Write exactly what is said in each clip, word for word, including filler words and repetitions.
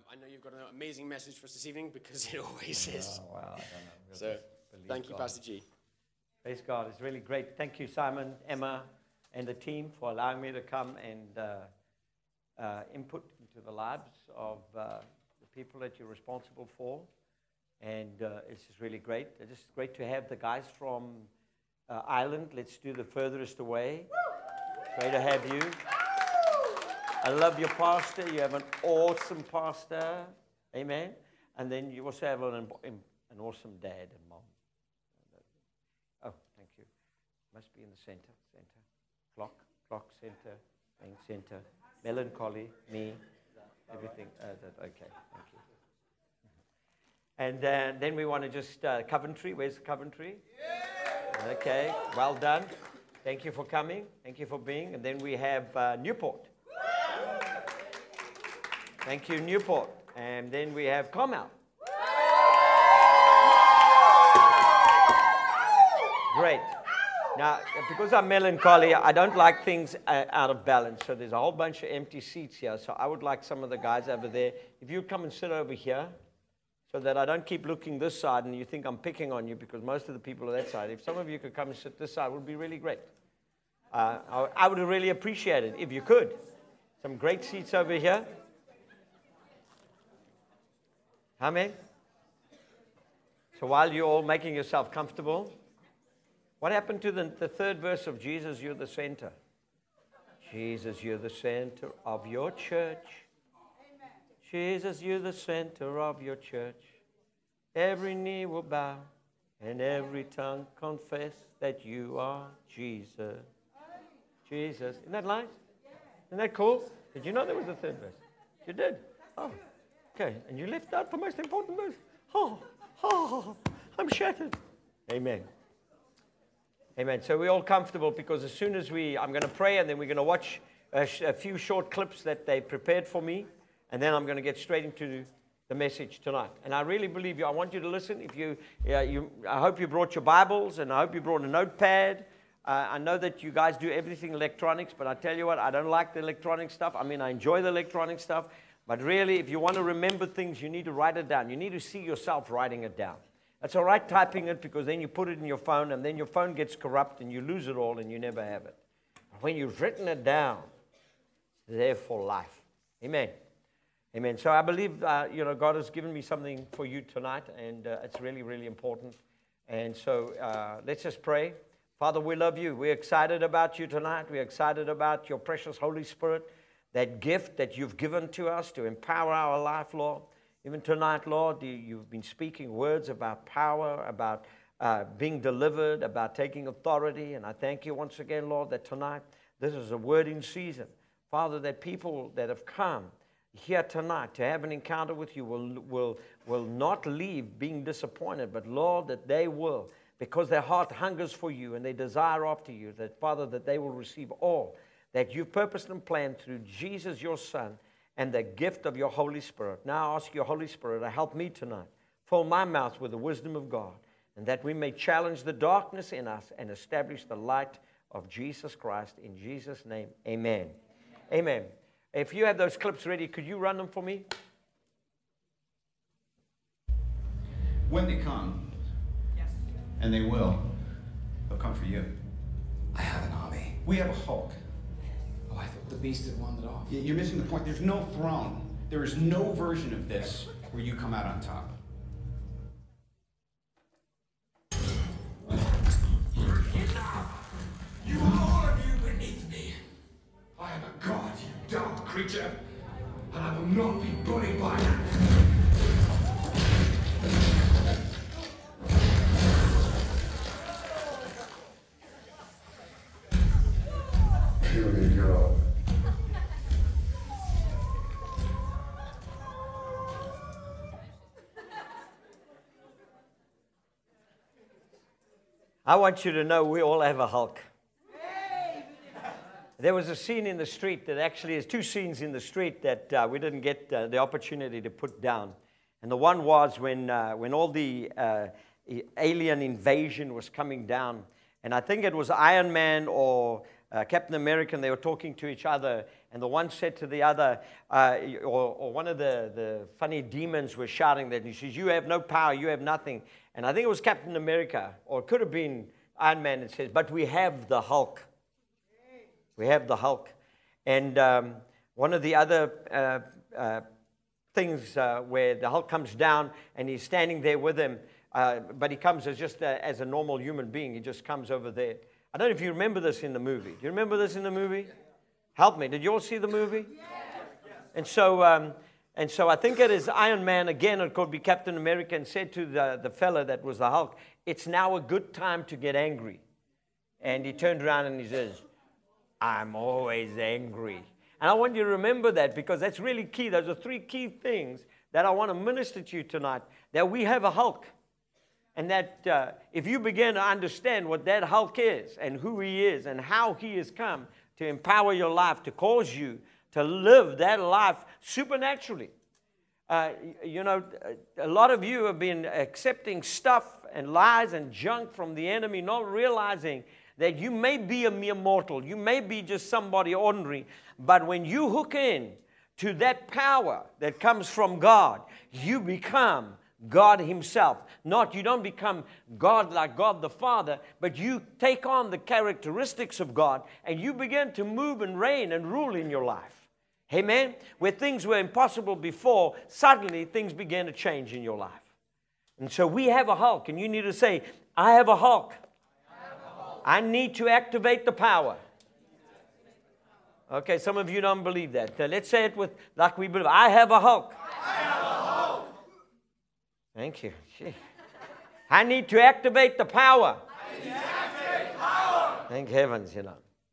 I know you've got an amazing message for us this evening because it always is. Oh, wow, I don't know. We'll So, believe thank you, God. Pastor G. Praise God. It's really great. Thank you, Simon, Emma, and the team for allowing me to come and uh, uh, input into the lives of uh, the people that you're responsible for. And uh, it's just really great. It's just great to have the guys from uh, Ireland. Let's do the furthest away. Great to have you. I love your pastor. You have an awesome pastor. Amen. And then you also have an, an awesome dad and mom. Oh, thank you. Must be in the center. Center. Clock. Clock. Center. Main center. Melancholy. Me. Everything. Uh, that, okay. Thank you. And uh, then we want to just, uh, Coventry. Where's Coventry? Okay. Well done. Thank you for coming. Thank you for being. And then we have uh, Newport. Thank you, Newport. And then we have Carmel. Great. Now, because I'm melancholy, I don't like things uh, out of balance. So there's a whole bunch of empty seats here. So I would like some of the guys over there, if you come and sit over here, so that I don't keep looking this side and you think I'm picking on you, because most of the people are that side. If some of you could come and sit this side, it would be really great. Uh, I, I would really appreciate it if you could. Some great seats over here. Amen. So while you're all making yourself comfortable, what happened to the, the third verse of Jesus, you're the center? Jesus, you're the center of your church. Jesus, you're the center of your church. Every knee will bow and every tongue confess that you are Jesus. Jesus. Isn't that nice? Isn't that cool? Did you know there was a third verse? You did? Oh, okay. And you left out the most important verse. Oh, oh, I'm shattered. Amen. Amen. So we're all comfortable because as soon as we, I'm going to pray and then we're going to watch a, sh- a few short clips that they prepared for me. And then I'm going to get straight into the message tonight. And I really believe you. I want you to listen. If you, yeah, you, I hope you brought your Bibles, and I hope you brought a notepad. Uh, I know that you guys do everything electronics, but I tell you what, I don't like the electronic stuff. I mean, I enjoy the electronic stuff, but really, if you want to remember things, you need to write it down. You need to see yourself writing it down. It's all right typing it, because then you put it in your phone, and then your phone gets corrupt, and you lose it all, and you never have it. But when you've written it down, it's there for life. Amen. Amen. So I believe, uh, you know, God has given me something for you tonight, and uh, it's really, really important. And so uh, let's just pray. Father, we love you. We're excited about you tonight. We're excited about your precious Holy Spirit, that gift that you've given to us to empower our life, Lord. Even tonight, Lord, you've been speaking words about power, about uh, being delivered, about taking authority. And I thank you once again, Lord, that tonight this is a word in season. Father, that people that have come here tonight to have an encounter with you will, will, will not leave being disappointed, but Lord, that they will, because their heart hungers for you and they desire after you, that Father, that they will receive all that you've purposed and planned through Jesus, your Son, and the gift of your Holy Spirit. Now I ask your Holy Spirit to help me tonight, fill my mouth with the wisdom of God, and that we may challenge the darkness in us and establish the light of Jesus Christ. In Jesus' name, amen. Amen. If you have those clips ready, could you run them for me? When they come, yes, and they will, they'll come for you. I have an army. We have a Hulk. Oh, I thought the beast had wandered off. Y- You're missing the point. There's no throne. There is no version of this where you come out on top. You all of you beneath me. I am a god, you dumb creature, and I will not be bullied by you. Here we go. I want you to know we all have a Hulk. There was a scene in the street that actually is two scenes in the street that uh, we didn't get uh, the opportunity to put down. And the one was when uh, when all the uh, alien invasion was coming down. And I think it was Iron Man or uh, Captain America, and they were talking to each other, and the one said to the other, uh, or, or one of the, the funny demons was shouting that, he says, you have no power, you have nothing. And I think it was Captain America, or it could have been Iron Man, it says, but we have the Hulk. We have the Hulk. And um, one of the other uh, uh, things uh, where the Hulk comes down, and he's standing there with him, uh, but he comes as just a, as a normal human being. He just comes over there. I don't know if you remember this in the movie. Do you remember this in the movie? Help me. Did you all see the movie? And so, um, and so I think it is Iron Man, again, it could be Captain America, and said to the, the fella that was the Hulk, it's now a good time to get angry. And he turned around and he says, I'm always angry. And I want you to remember that, because that's really key. Those are three key things that I want to minister to you tonight, that we have a Hulk. And that uh, if you begin to understand what that Hulk is and who he is and how he has come to empower your life, to cause you to live that life supernaturally. Uh, you know, a lot of you have been accepting stuff and lies and junk from the enemy, not realizing that you may be a mere mortal. You may be just somebody ordinary. But when you hook in to that power that comes from God, you become God himself. Not, you don't become God like God the Father, but you take on the characteristics of God, and you begin to move and reign and rule in your life. Amen? Where things were impossible before, suddenly things began to change in your life. And so we have a Hulk, and you need to say, I have a Hulk. I have a Hulk. I need to activate the power. Okay, some of you don't believe that. Uh, let's say it with like we believe. I have a Hulk. I have a Hulk. Thank you. Gee. I need to activate the power. I need to activate power. Thank heavens, you know.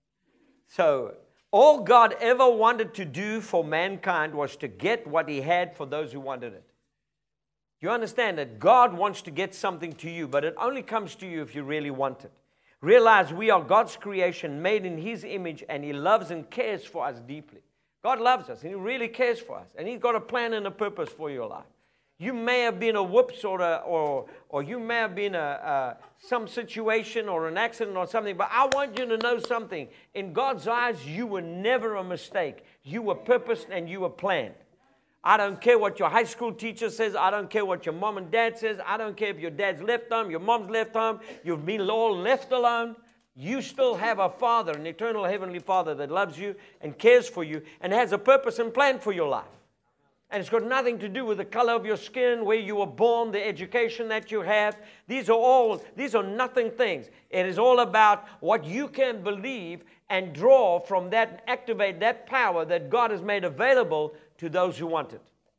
So, all God ever wanted to do for mankind was to get what he had for those who wanted it. You understand that God wants to get something to you, but it only comes to you if you really want it. Realize we are God's creation, made in his image, and he loves and cares for us deeply. God loves us, and he really cares for us, and he's got a plan and a purpose for your life. You may have been a whoops or, a, or, or you may have been a, a, some situation or an accident or something, but I want you to know something. In God's eyes, you were never a mistake. You were purposed and you were planned. I don't care what your high school teacher says. I don't care what your mom and dad says. I don't care if your dad's left home, your mom's left home, you've been all left alone. You still have a Father, an eternal heavenly Father that loves you and cares for you and has a purpose and plan for your life. And it's got nothing to do with the color of your skin, where you were born, the education that you have. These are all, these are nothing things. It is all about what you can believe and draw from that, activate that power that God has made available to those who want it.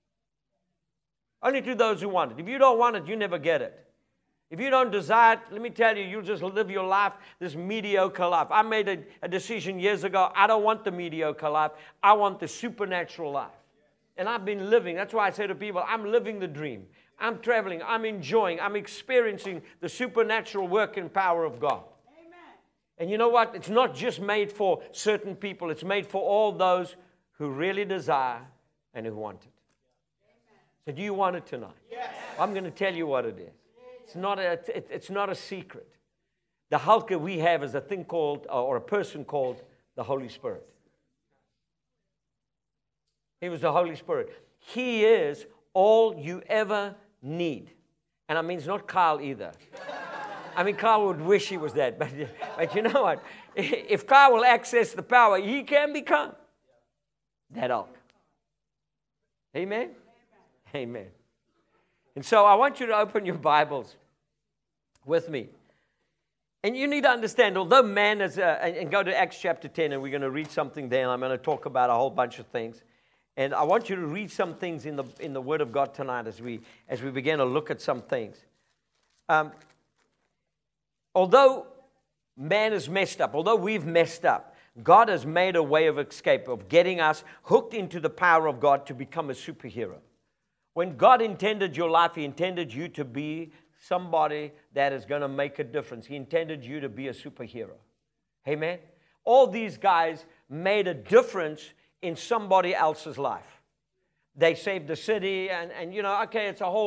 Only to those who want it. If you don't want it, you never get it. If you don't desire it, let me tell you, you'll just live your life, this mediocre life. I made a, a decision years ago. I don't want the mediocre life. I want the supernatural life. And I've been living. That's why I say to people, I'm living the dream. I'm traveling. I'm enjoying. I'm experiencing the supernatural work and power of God. Amen. And you know what? It's not just made for certain people. It's made for all those who really desire and who want it. Amen. So do you want it tonight? Yes. I'm going to tell you what it is. It's not a, it's not a secret. The Hulk that we have is a thing called, or a person called, the Holy Spirit. He was the Holy Spirit. He is all you ever need. And I mean, it's not Kyle either. I mean, Kyle would wish he was that. But, but you know what? If Kyle will access the power, he can become that Hulk. Amen? Amen. And so I want you to open your Bibles with me. And you need to understand, although man is, a, and go to Acts chapter ten, and we're going to read something there, and I'm going to talk about a whole bunch of things. And I want you to read some things in the in the Word of God tonight as we as we begin to look at some things. Um, although man is messed up, although we've messed up, God has made a way of escape, of getting us hooked into the power of God to become a superhero. When God intended your life, He intended you to be somebody that is going to make a difference. He intended you to be a superhero. Amen? All these guys made a difference in somebody else's life. They saved the city, and, and you know, okay, it's a whole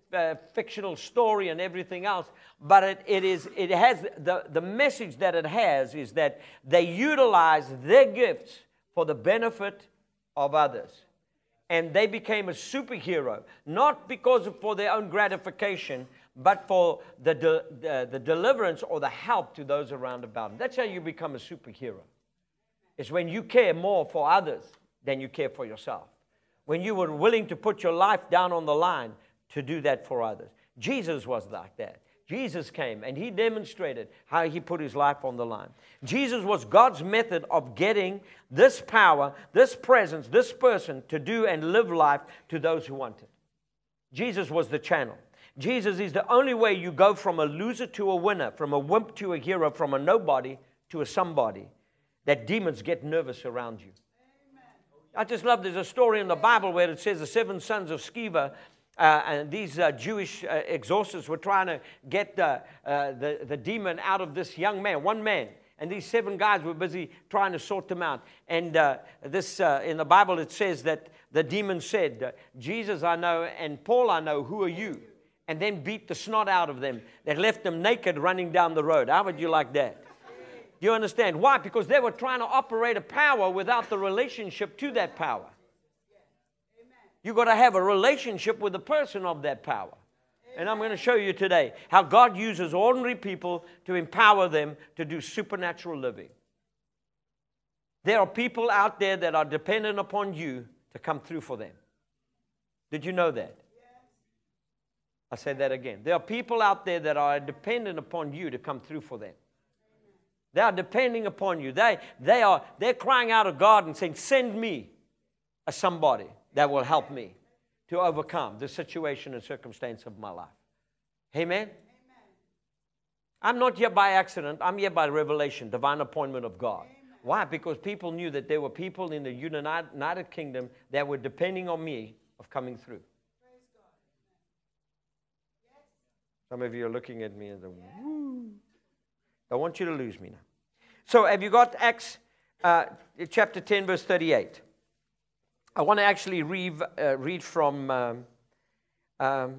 uh, fictional story and everything else, but it, it is it has the, the message that it has is that they utilize their gifts for the benefit of others. And they became a superhero, not because of, for their own gratification, but for the, de, the, the deliverance or the help to those around about them. That's how you become a superhero. It's when you care more for others than you care for yourself. When you were willing to put your life down on the line to do that for others. Jesus was like that. Jesus came and he demonstrated how he put his life on the line. Jesus was God's method of getting this power, this presence, this person to do and live life to those who want it. Jesus was the channel. Jesus is the only way you go from a loser to a winner, from a wimp to a hero, from a nobody to a somebody, that demons get nervous around you. I just love, there's a story in the Bible where it says the seven sons of Sceva, uh, and these uh, Jewish uh, exorcists were trying to get the, uh, the, the demon out of this young man, one man. And these seven guys were busy trying to sort them out. And uh, this uh, in the Bible it says that the demon said, Jesus I know and Paul I know, who are you? And then beat the snot out of them. That left them naked running down the road. How would you like that? Do you understand? Why? Because they were trying to operate a power without the relationship to that power. You've got to have a relationship with the person of that power. And I'm going to show you today how God uses ordinary people to empower them to do supernatural living. There are people out there that are dependent upon you to come through for them. Did you know that? I said that again. There are people out there that are dependent upon you to come through for them. They are depending upon you. They, they are, they're crying out to God and saying, send me a somebody that will help me to overcome the situation and circumstance of my life. Amen? Amen? I'm not here by accident. I'm here by revelation, divine appointment of God. Amen. Why? Because people knew that there were people in the United Kingdom that were depending on me of coming through. Some of you are looking at me and saying, woo. I want you to lose me now. So have you got Acts uh, chapter ten, verse thirty-eight? I want to actually read, uh, read from, um, um,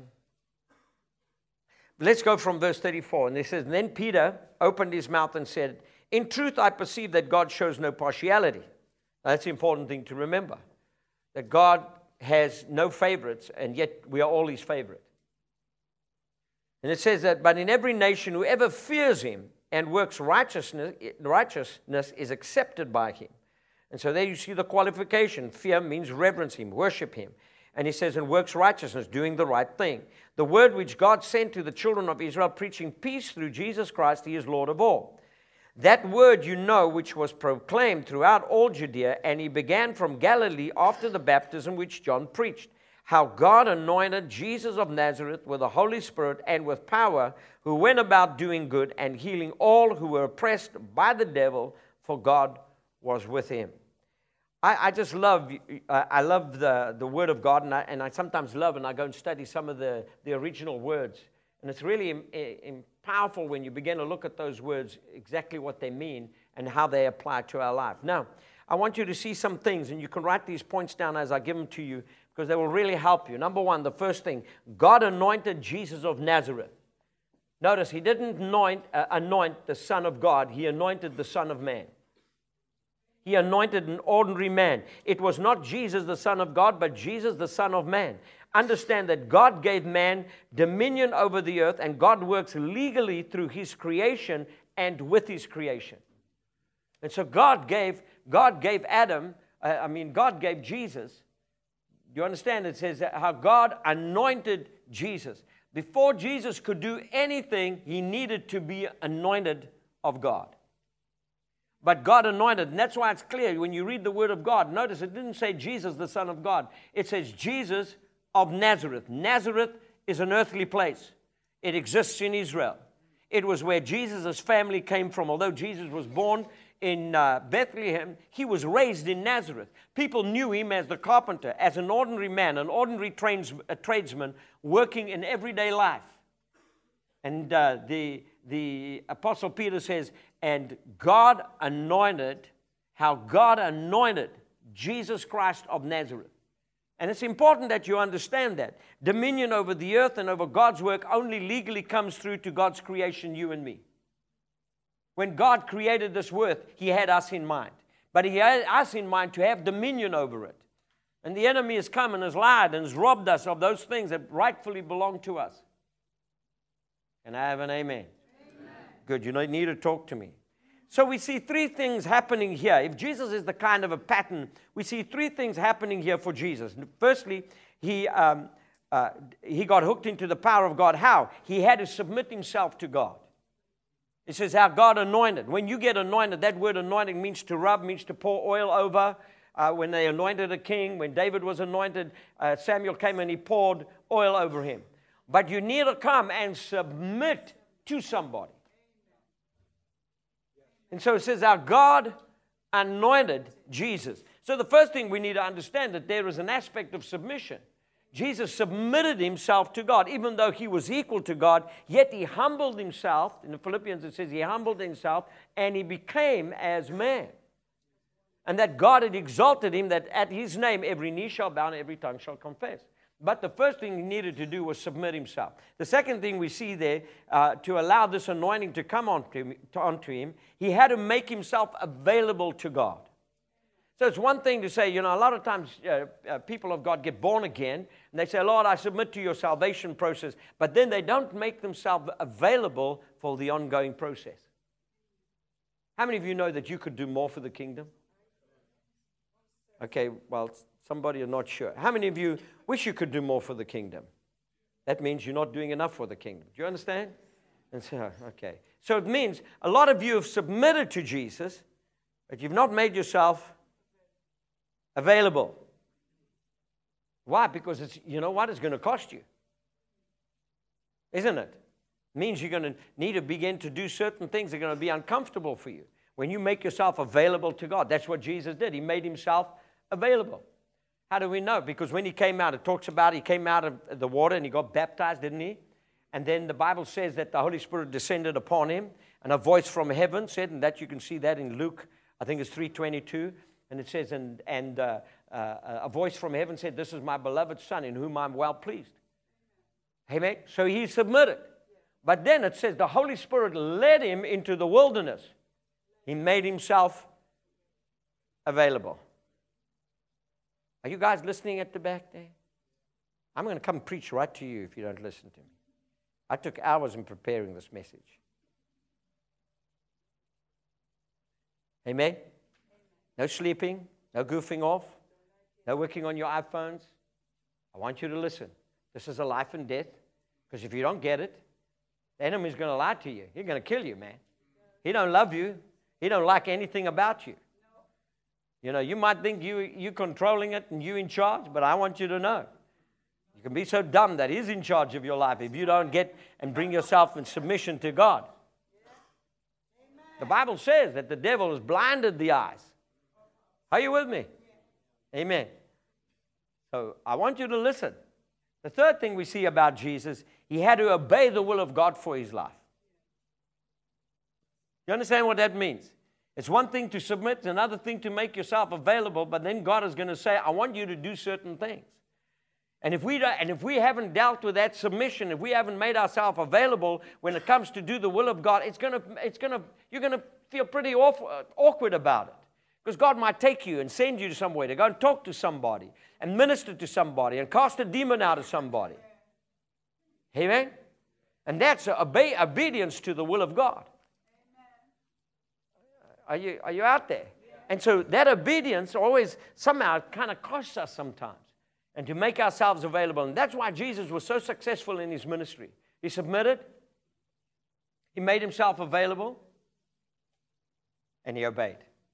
let's go from verse thirty-four. And it says, then Peter opened his mouth and said, in truth I perceive that God shows no partiality. Now, that's the important thing to remember. That God has no favorites, and yet we are all his favorite. And it says that, but in every nation, whoever fears him and works righteousness, righteousness is accepted by him. And so there you see the qualification. Fear means reverence him, worship him. And he says, and works righteousness, doing the right thing. The word which God sent to the children of Israel, preaching peace through Jesus Christ, he is Lord of all. That word you know, which was proclaimed throughout all Judea, and he began from Galilee after the baptism which John preached, how God anointed Jesus of Nazareth with the Holy Spirit and with power, who went about doing good and healing all who were oppressed by the devil, for God was with him. I, I just love, uh, I love the, the Word of God, and I, and I sometimes love, and I go and study some of the, the original words. And it's really im, im, powerful when you begin to look at those words, exactly what they mean and how they apply to our life. Now, I want you to see some things, and you can write these points down as I give them to you, because they will really help you. Number one, the first thing, God anointed Jesus of Nazareth. Notice, he didn't anoint, uh, anoint the Son of God. He anointed the Son of Man. He anointed an ordinary man. It was not Jesus, the Son of God, but Jesus, the Son of Man. Understand that God gave man dominion over the earth, and God works legally through his creation and with his creation. And so God gave, God gave Adam, uh, I mean, God gave Jesus. You understand? It says how God anointed Jesus. Before Jesus could do anything, he needed to be anointed of God. But God anointed, and that's why it's clear when you read the Word of God. Notice it didn't say Jesus, the Son of God. It says Jesus of Nazareth. Nazareth is an earthly place. It exists in Israel. It was where Jesus' family came from. Although Jesus was born in uh, Bethlehem, he was raised in Nazareth. People knew him as the carpenter, as an ordinary man, an ordinary trades, a tradesman working in everyday life. And uh, the, the Apostle Peter says, and God anointed, how God anointed Jesus Christ of Nazareth. And it's important that you understand that. Dominion over the earth and over God's work only legally comes through to God's creation, you and me. When God created this earth, He had us in mind. But He had us in mind to have dominion over it. And the enemy has come and has lied and has robbed us of those things that rightfully belong to us. Can I have an amen? Amen. Good, you don't need to talk to me. So we see three things happening here. If Jesus is the kind of a pattern, we see three things happening here for Jesus. Firstly, he, um, uh, he got hooked into the power of God. How? He had to submit himself to God. It says how God anointed. When you get anointed, that word anointing means to rub, means to pour oil over. Uh, when they anointed a king, when David was anointed, uh, Samuel came and he poured oil over him. But you need to come and submit to somebody. And so it says our God anointed Jesus. So the first thing we need to understand that there is an aspect of submission. Jesus submitted himself to God. Even though he was equal to God, yet he humbled himself. In the Philippians it says he humbled himself and he became as man. And that God had exalted him, that at his name every knee shall bow and every tongue shall confess. But the first thing he needed to do was submit himself. The second thing we see there, uh, to allow this anointing to come onto him, to, onto him, he had to make himself available to God. So it's one thing to say, you know, a lot of times uh, uh, people of God get born again, and they say, Lord, I submit to your salvation process, but then they don't make themselves available for the ongoing process. How many of you know that you could do more for the kingdom? Okay, well, somebody are not sure. How many of you wish you could do more for the kingdom? That means you're not doing enough for the kingdom. Do you understand? And so, okay. So it means a lot of you have submitted to Jesus, but you've not made yourself available. Why? Because it's, you know what? It's going to cost you. Isn't it? It means you're going to need to begin to do certain things that are going to be uncomfortable for you. When you make yourself available to God, that's what Jesus did. He made himself available. How do we know? Because when he came out, it talks about he came out of the water and he got baptized, didn't he? And then the Bible says that the Holy Spirit descended upon him and a voice from heaven said, and that you can see that in Luke, I think it's three twenty-two, and it says, and, and uh, uh, a voice from heaven said, this is my beloved Son in whom I'm well pleased. Amen? So he submitted. But then it says the Holy Spirit led him into the wilderness. He made himself available. Are you guys listening at the back there? I'm going to come preach right to you if you don't listen to me. I took hours in preparing this message. Amen? No sleeping, no goofing off, no working on your iPhones. I want you to listen. This is a life and death, because if you don't get it, the enemy's going to lie to you. He's going to kill you, man. He don't love you. He don't like anything about you. You know, you might think you, you're controlling it and you're in charge, but I want you to know. You can be so dumb that he's in charge of your life if you don't get and bring yourself in submission to God. The Bible says that the devil has blinded the eyes. Are you with me? Amen. So I want you to listen. The third thing we see about Jesus, he had to obey the will of God for his life. You understand what that means? It's one thing to submit, it's another thing to make yourself available, but then God is going to say, I want you to do certain things. And if we don't, and if we haven't dealt with that submission, if we haven't made ourselves available when it comes to do the will of God, it's going to, it's going to, you're going to feel pretty awful, awkward about it. Because God might take you and send you somewhere to go and talk to somebody and minister to somebody and cast a demon out of somebody. Amen? And that's obe- obedience to the will of God. Are you, are you out there? And so that obedience always somehow kind of costs us sometimes. And to make ourselves available. And that's why Jesus was so successful in his ministry. He submitted. He made himself available. And he obeyed.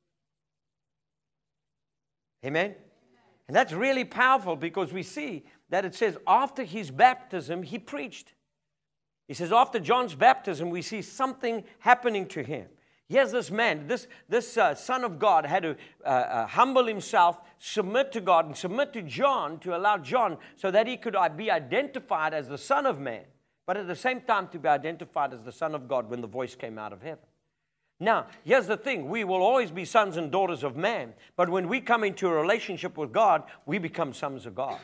Amen? And that's really powerful because we see that it says after his baptism, he preached. He says after John's baptism, we see something happening to him. Here's this man, this, this uh, Son of God had to uh, uh, humble himself, submit to God, and submit to John to allow John so that he could be identified as the Son of Man, but at the same time to be identified as the Son of God when the voice came out of heaven. Now, here's the thing. We will always be sons and daughters of man. But when we come into a relationship with God, we become sons of God.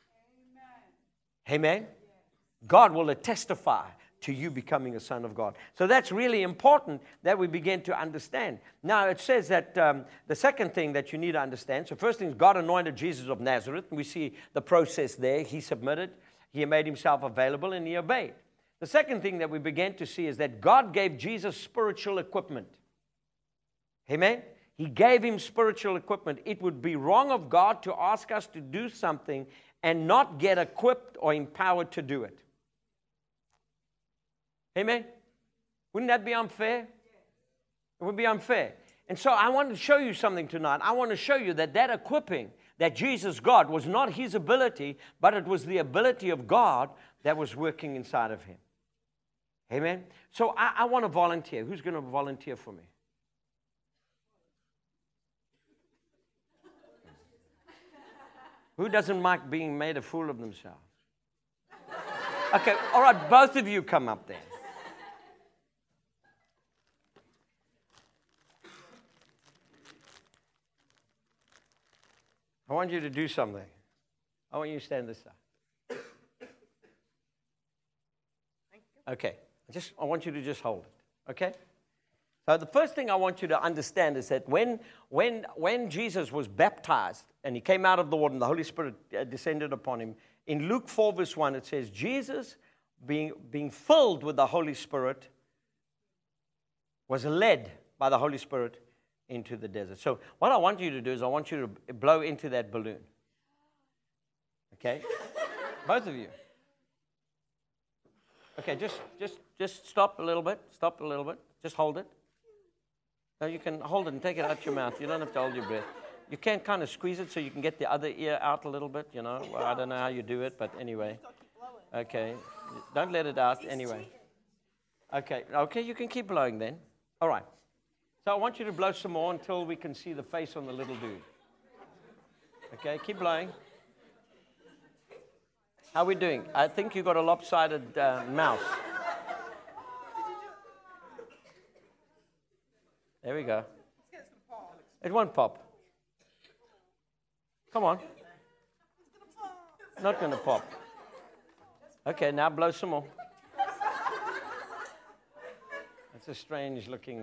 Amen? Amen? God will testify to you becoming a son of God. So that's really important that we begin to understand. Now, it says that um, the second thing that you need to understand, so first thing is God anointed Jesus of Nazareth. And we see the process there. He submitted. He made himself available and he obeyed. The second thing that we began to see is that God gave Jesus spiritual equipment. Amen? He gave him spiritual equipment. It would be wrong of God to ask us to do something and not get equipped or empowered to do it. Amen? Wouldn't that be unfair? It would be unfair. And so I want to show you something tonight. I want to show you that that equipping that Jesus got was not his ability, but it was the ability of God that was working inside of him. Amen? So I, I want to volunteer. Who's going to volunteer for me? Who doesn't like being made a fool of themselves? Okay, all right, both of you come up there. I want you to do something. I want you to stand this side. Okay, just I want you to just hold it. Okay? So the first thing I want you to understand is that when, when, when Jesus was baptized and he came out of the water and the Holy Spirit descended upon him, in Luke four verse one it says, Jesus being, being filled with the Holy Spirit was led by the Holy Spirit into the desert. So what I want you to do is I want you to blow into that balloon. Okay? Both of you. Okay, just just just stop a little bit. Stop a little bit. Just hold it. Now you can hold it and take it out your mouth. You don't have to hold your breath. You can kind of squeeze it so you can get the other ear out a little bit, you know. Well, I don't know how you do it, but anyway. Okay. Don't let it out anyway. Okay. Okay, you can keep blowing then. All right. So I want you to blow some more until we can see the face on the little dude. Okay, keep blowing. How are we doing? I think you got a lopsided uh, mouth. There we go. It won't pop. Come on. Not going to pop. Okay, now blow some more. That's a strange looking...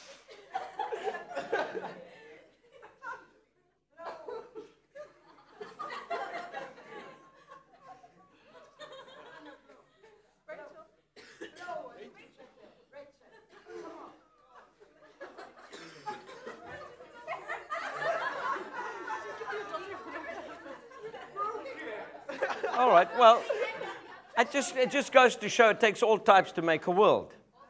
All right, well, it just, it just goes to show it takes all types to make a world.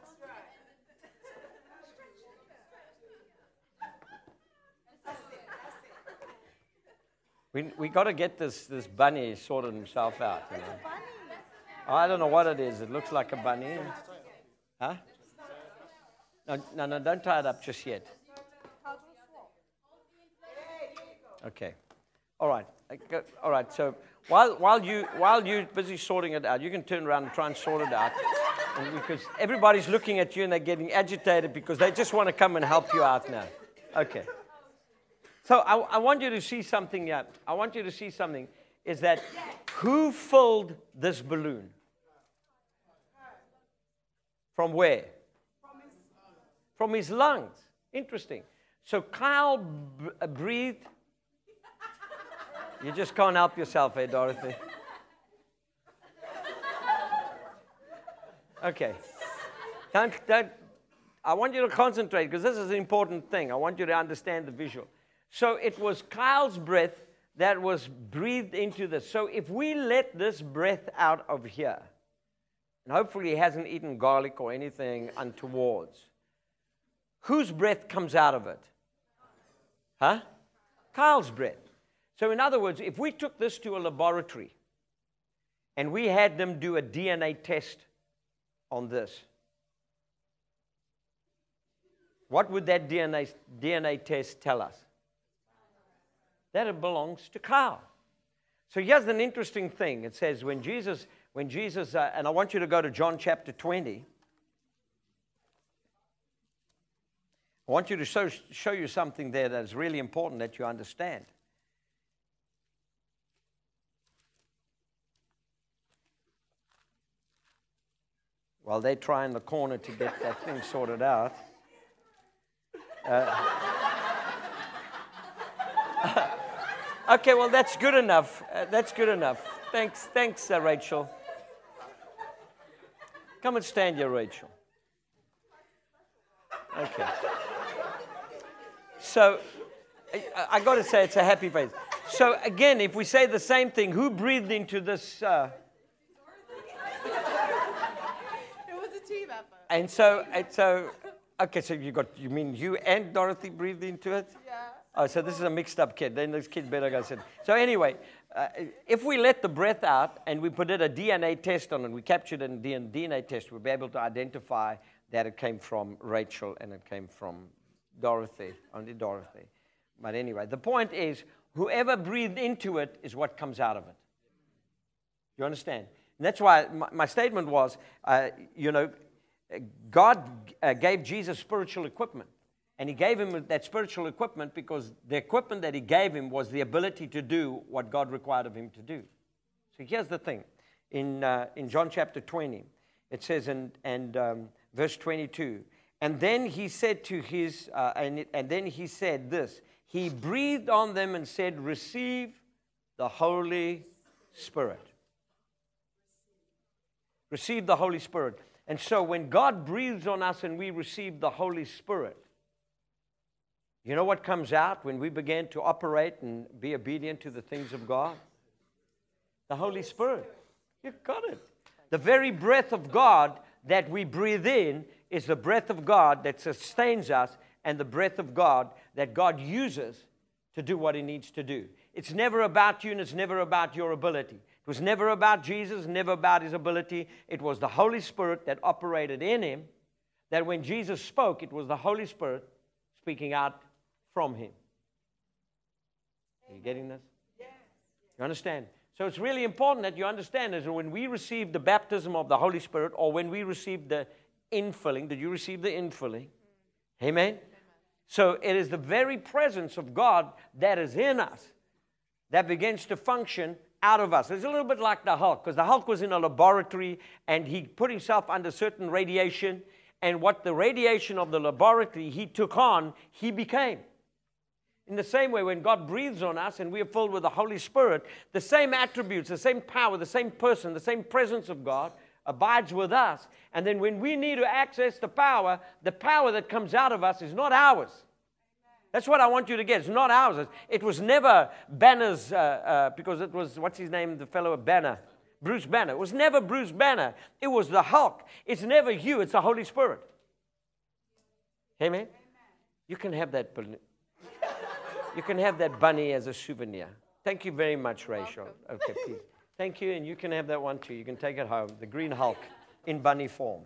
We we got to get this, this bunny sorted himself out. You know? I don't know what it is. It looks like a bunny. Huh? No, no, no, don't tie it up just yet. Okay. All right. All right. So while while you while you're busy sorting it out, you can turn around and try and sort it out. And because everybody's looking at you and they're getting agitated because they just want to come and help you out now. Okay. So I, I want you to see something here. I want you to see something. Is that who filled this balloon? From where? From his lungs. Interesting. So Kyle b- breathed. You just can't help yourself, eh, Dorothy? Okay. Don't, don't, I want you to concentrate because this is an important thing. I want you to understand the visual. So it was Kyle's breath that was breathed into this. So if we let this breath out of here, and hopefully he hasn't eaten garlic or anything untowards, whose breath comes out of it? Huh? Kyle's breath. So in other words, if we took this to a laboratory and we had them do a D N A test on this, what would that D N A, D N A test tell us? That it belongs to Kyle. So here's an interesting thing. It says when Jesus, when Jesus, uh, and I want you to go to John chapter twenty. I want you to show, show you something there that is really important that you understand. While they try in the corner to get that thing sorted out. Uh, okay, well, that's good enough. Uh, that's good enough. Thanks, thanks, uh, Rachel. Come and stand here, Rachel. Okay. So, I, I got to say, it's a happy face. So, again, if we say the same thing, who breathed into this? Uh, Team effort. And so, and so, okay, so you got, you mean you and Dorothy breathed into it? Yeah. Oh, so this is a mixed up kid. Then this kid better go sit. So anyway, uh, if we let the breath out and we put it a D N A test on it, we captured it in a D N A test, we'll be able to identify that it came from Rachel and it came from Dorothy, only Dorothy. But anyway, the point is, whoever breathed into it is what comes out of it. You understand? And that's why my, my statement was, uh, you know, God uh, gave Jesus spiritual equipment. And he gave him that spiritual equipment because the equipment that he gave him was the ability to do what God required of him to do. So here's the thing. In, uh, in John chapter twenty, it says, in, and um, verse twenty-two, and then he said to his, uh, and, it, and then he said this, he breathed on them and said, receive the Holy Spirit. Receive the Holy Spirit. And so when God breathes on us and we receive the Holy Spirit, you know what comes out when we begin to operate and be obedient to the things of God? The Holy Spirit. You got it. The very breath of God that we breathe in is the breath of God that sustains us and the breath of God that God uses to do what he needs to do. It's never about you and it's never about your ability. It was never about Jesus, never about his ability. It was the Holy Spirit that operated in him, that when Jesus spoke, it was the Holy Spirit speaking out from him. Are you getting this? You understand? So it's really important that you understand is when we receive the baptism of the Holy Spirit or when we receive the infilling, did you receive the infilling? Amen? Amen. So it is the very presence of God that is in us that begins to function out of us. It's a little bit like the Hulk, because the Hulk was in a laboratory and he put himself under certain radiation, and what the radiation of the laboratory he took on, he became. In the same way, when God breathes on us and we are filled with the Holy Spirit, the same attributes, the same power, the same person, the same presence of God abides with us. And then when we need to access the power, the power that comes out of us is not ours. That's what I want you to get. It's not ours. It was never Banner's, uh, uh, because it was, what's his name, the fellow Banner? Bruce Banner. It was never Bruce Banner. It was the Hulk. It's never you. It's the Holy Spirit. Amen? Amen. You can have that. You can have that bunny as a souvenir. Thank you very much, Rachel. Okay, please. Thank you, and you can have that one too. You can take it home. The green Hulk in bunny form.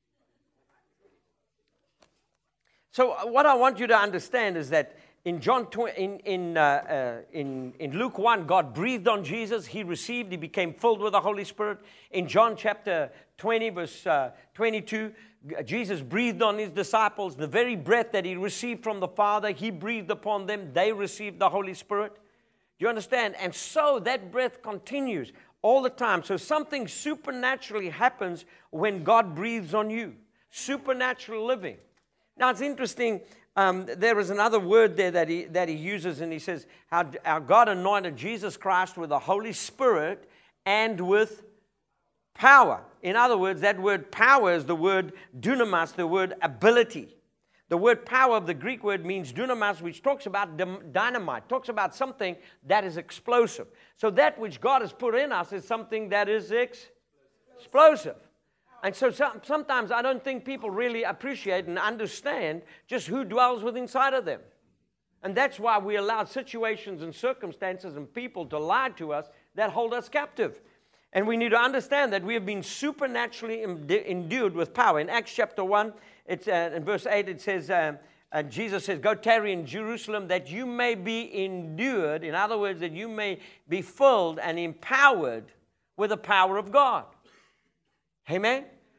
So what I want you to understand is that in John, in in, uh, uh, in in Luke one, God breathed on Jesus. He received. He became filled with the Holy Spirit. In John chapter twenty, verse uh, twenty-two, Jesus breathed on his disciples. The very breath that he received from the Father, he breathed upon them. They received the Holy Spirit. Do you understand? And so that breath continues all the time. So something supernaturally happens when God breathes on you. Supernatural living. Now, it's interesting, um, there is another word there that he, that he uses, and he says, how our God anointed Jesus Christ with the Holy Spirit and with power. In other words, that word power is the word dunamis, the word ability. The word power of the Greek word means dunamis, which talks about dynamite, talks about something that is explosive. So that which God has put in us is something that is ex- explosive. And so sometimes I don't think people really appreciate and understand just who dwells within inside of them. And that's why we allow situations and circumstances and people to lie to us that hold us captive. And we need to understand that we have been supernaturally endued with power. In Acts chapter one, it's, uh, in verse eight, it says, uh, uh, Jesus says, go tarry in Jerusalem that you may be endued. In other words, that you may be filled and empowered with the power of God. Amen?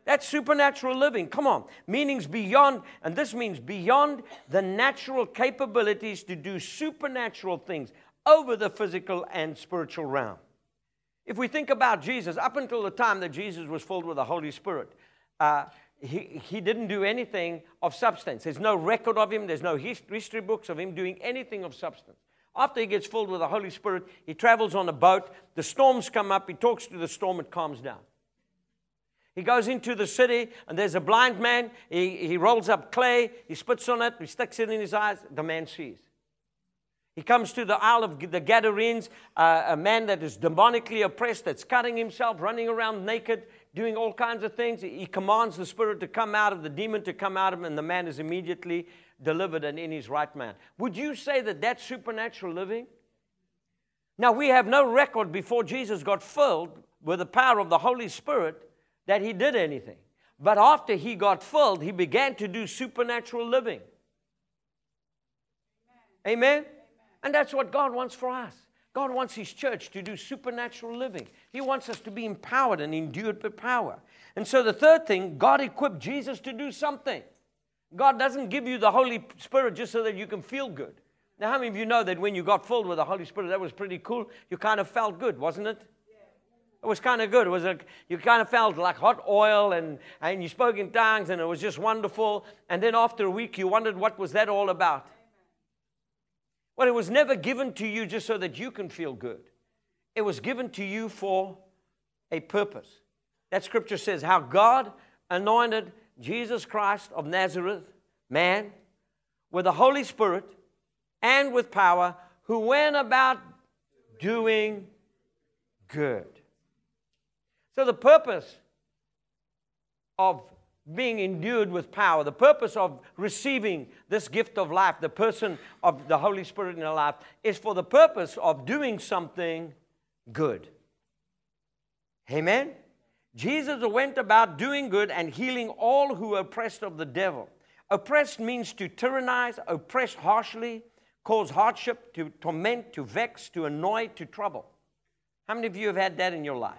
That's supernatural living. Come on. Meanings beyond, and this means beyond the natural capabilities to do supernatural things over the physical and spiritual realm. If we think about Jesus, up until the time that Jesus was filled with the Holy Spirit, uh, he, he didn't do anything of substance. There's no record of him. There's no history books of him doing anything of substance. After he gets filled with the Holy Spirit, he travels on a boat. The storms come up. He talks to the storm. It calms down. He goes into the city, and there's a blind man. He, he rolls up clay. He spits on it. He sticks it in his eyes. The man sees. He comes to the Isle of the Gadarenes, uh, a man that is demonically oppressed, that's cutting himself, running around naked, doing all kinds of things. He commands the spirit to come out of the demon to come out of him, and the man is immediately delivered and in his right mind. Would you say that that's supernatural living? Now, we have no record before Jesus got filled with the power of the Holy Spirit that he did anything. But after he got filled, he began to do supernatural living. Amen? Amen? And that's what God wants for us. God wants his church to do supernatural living. He wants us to be empowered and endued with power. And so the third thing, God equipped Jesus to do something. God doesn't give you the Holy Spirit just so that you can feel good. Now, how many of you know that when you got filled with the Holy Spirit, that was pretty cool? You kind of felt good, wasn't it? It was kind of good. It was a, you kind of felt like hot oil, and, and you spoke in tongues, and it was just wonderful. And then after a week, you wondered, what was that all about? Well, it was never given to you just so that you can feel good. It was given to you for a purpose. That scripture says how God anointed Jesus Christ of Nazareth, man, with the Holy Spirit and with power, who went about doing good. So the purpose of being endued with power, the purpose of receiving this gift of life, the person of the Holy Spirit in your life, is for the purpose of doing something good. Amen? Jesus went about doing good and healing all who were oppressed of the devil. Oppressed means to tyrannize, oppress harshly, cause hardship, to torment, to vex, to annoy, to trouble. How many of you have had that in your life?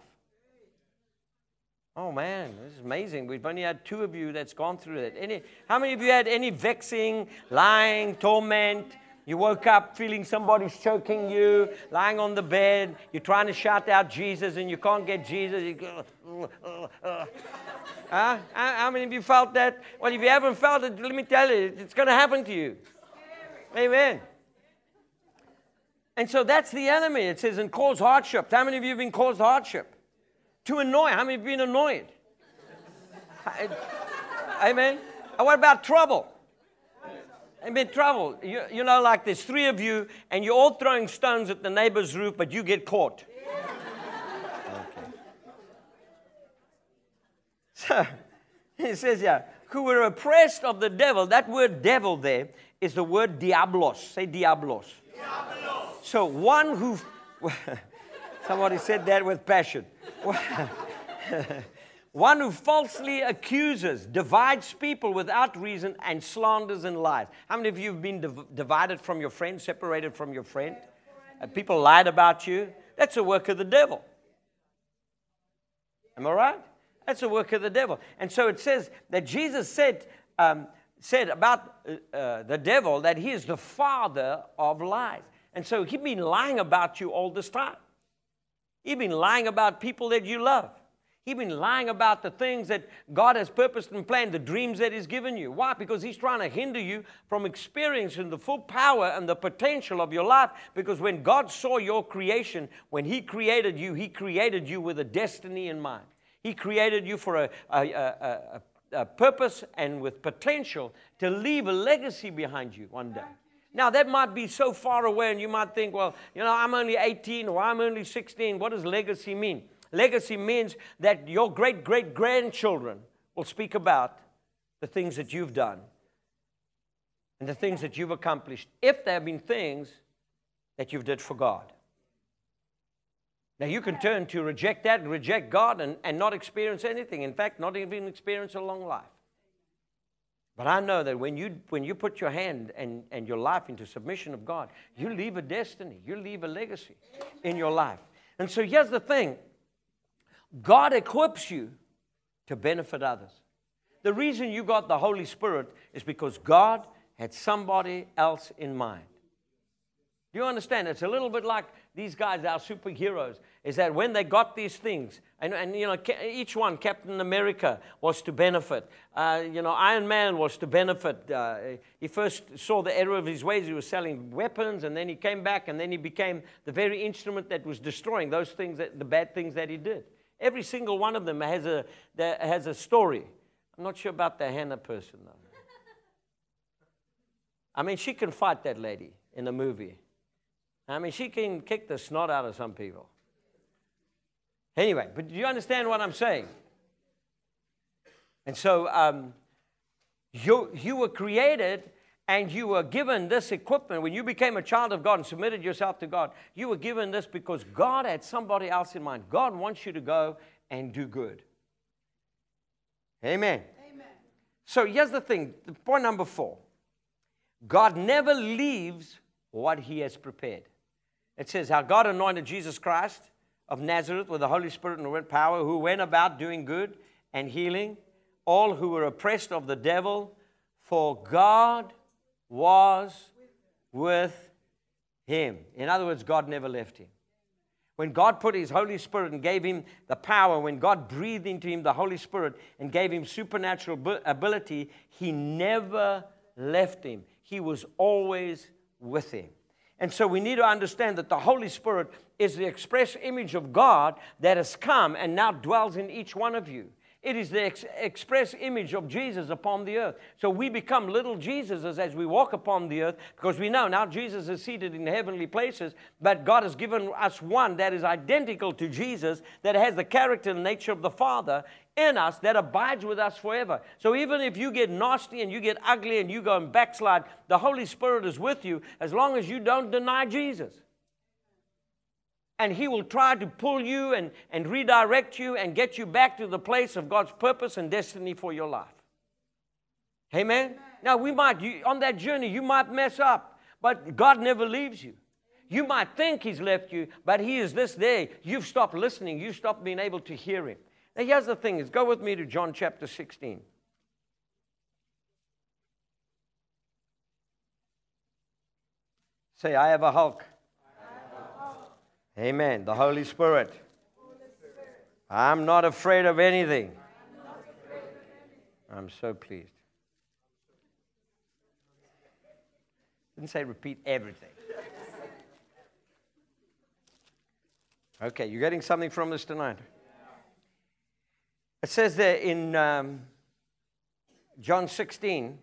Oh, man, this is amazing. We've only had two of you that's gone through that. Any, how many of you had any vexing, lying, torment? You woke up feeling somebody's choking you, lying on the bed. You're trying to shout out Jesus, and you can't get Jesus. You go, uh, uh, uh. Huh? How, how many of you felt that? Well, if you haven't felt it, let me tell you, it's going to happen to you. Amen. And so that's the enemy. It says, and cause hardship. How many of you have been caused hardship? To annoy. How many have been annoyed? Amen. And what about trouble? Amen. Trouble. You, you know, like there's three of you, and you're all throwing stones at the neighbor's roof, but you get caught. Okay. So, it says here, who were oppressed of the devil. That word devil there is the word diablos. Say diablos. Diablos. So one who... Somebody said that with passion. One who falsely accuses, divides people without reason, and slanders and lies. How many of you have been div- divided from your friend, separated from your friend? Uh, people lied about you? That's a work of the devil. Am I right? That's a work of the devil. And so it says that Jesus said, um, said about uh, uh, the devil that he is the father of lies. And so he's been lying about you all this time. He's been lying about people that you love. He's been lying about the things that God has purposed and planned, the dreams that he's given you. Why? Because he's trying to hinder you from experiencing the full power and the potential of your life. Because when God saw your creation, when he created you, he created you with a destiny in mind. He created you for a, a, a, a, a purpose and with potential to leave a legacy behind you one day. Now, that might be so far away, and you might think, well, you know, I'm only eighteen or I'm only sixteen. What does legacy mean? Legacy means that your great-great-grandchildren will speak about the things that you've done and the things that you've accomplished, if there have been things that you've did for God. Now, you can turn to reject that and reject God and, and not experience anything. In fact, not even experience a long life. But I know that when you when you put your hand and, and your life into submission of God, you leave a destiny. You leave a legacy in your life. And so here's the thing. God equips you to benefit others. The reason you got the Holy Spirit is because God had somebody else in mind. Do you understand? It's a little bit like these guys, our superheroes, is that when they got these things, and, and you know, each one, Captain America was to benefit. Uh, you know, Iron Man was to benefit. Uh, he first saw the error of his ways. He was selling weapons, and then he came back, and then he became the very instrument that was destroying those things, that, the bad things that he did. Every single one of them has a, that has a story. I'm not sure about the Hannah person, though. I mean, she can fight, that lady, in the movie. I mean, she can kick the snot out of some people. Anyway, but do you understand what I'm saying? And so um, you, you were created and you were given this equipment. When you became a child of God and submitted yourself to God, you were given this because God had somebody else in mind. God wants you to go and do good. Amen. Amen. So here's the thing, point number four. God never leaves what he has prepared. It says how God anointed Jesus Christ of Nazareth with the Holy Spirit and with power, who went about doing good and healing all who were oppressed of the devil, for God was with him. In other words, God never left him. When God put his Holy Spirit and gave him the power, when God breathed into him the Holy Spirit and gave him supernatural ability, he never left him. He was always with him. And so we need to understand that the Holy Spirit is the express image of God that has come and now dwells in each one of you. It is the ex- express image of Jesus upon the earth. So we become little Jesuses as we walk upon the earth, because we know now Jesus is seated in heavenly places, but God has given us one that is identical to Jesus, that has the character and nature of the Father in us, that abides with us forever. So even if you get nasty and you get ugly and you go and backslide, the Holy Spirit is with you as long as you don't deny Jesus. And he will try to pull you and, and redirect you and get you back to the place of God's purpose and destiny for your life. Amen? Amen. Now, we might, you, on that journey, you might mess up, but God never leaves you. You might think he's left you, but he is this day. You've stopped listening. You've stopped being able to hear him. Now, here's the thing is, go with me to John chapter sixteen. Say, I have a Hulk. Amen. The Holy Spirit. I'm not afraid of anything. I'm so pleased. Didn't say repeat everything. Okay, you getting something from this tonight? It says there in um, John sixteen.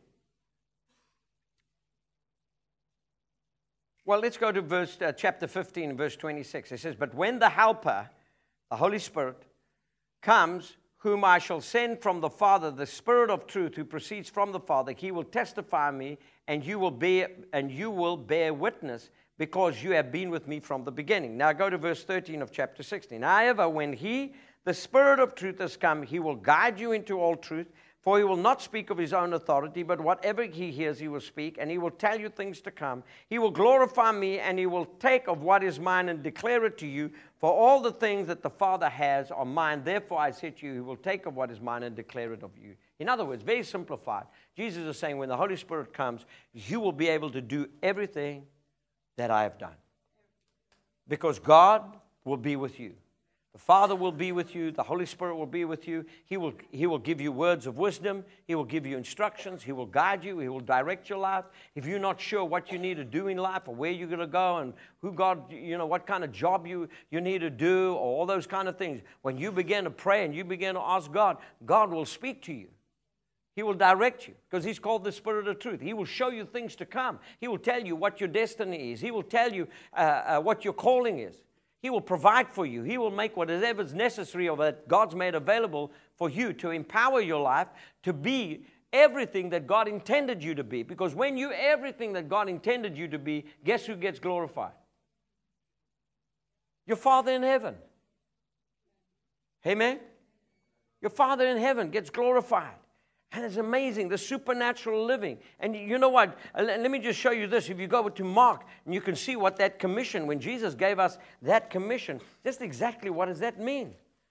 Well, let's go to verse uh, chapter fifteen, verse twenty-six. It says, but when the Helper, the Holy Spirit, comes, whom I shall send from the Father, the Spirit of truth who proceeds from the Father, he will testify me, and you will bear, and you will bear witness, because you have been with me from the beginning. Now go to verse thirteen of chapter sixteen. However, when he, the Spirit of truth, has come, he will guide you into all truth. For he will not speak of his own authority, but whatever he hears he will speak, and he will tell you things to come. He will glorify me, and he will take of what is mine and declare it to you. For all the things that the Father has are mine. Therefore I said to you, he will take of what is mine and declare it of you. In other words, very simplified, Jesus is saying when the Holy Spirit comes, you will be able to do everything that I have done. Because God will be with you. The Father will be with you. The Holy Spirit will be with you. He will, he will give you words of wisdom. He will give you instructions. He will guide you. He will direct your life. If you're not sure what you need to do in life or where you're going to go and who God, you know, what kind of job you, you need to do or all those kind of things, when you begin to pray and you begin to ask God, God will speak to you. He will direct you because he's called the Spirit of truth. He will show you things to come. He will tell you what your destiny is. He will tell you uh, uh, what your calling is. He will provide for you. He will make whatever is necessary or that God's made available for you to empower your life to be everything that God intended you to be. Because when you're everything that God intended you to be, guess who gets glorified? Your Father in heaven. Amen? Your Father in heaven gets glorified. And it's amazing, the supernatural living. And you know what? Let me just show you this. If you go to Mark, and you can see what that commission, when Jesus gave us that commission, just exactly what does that mean?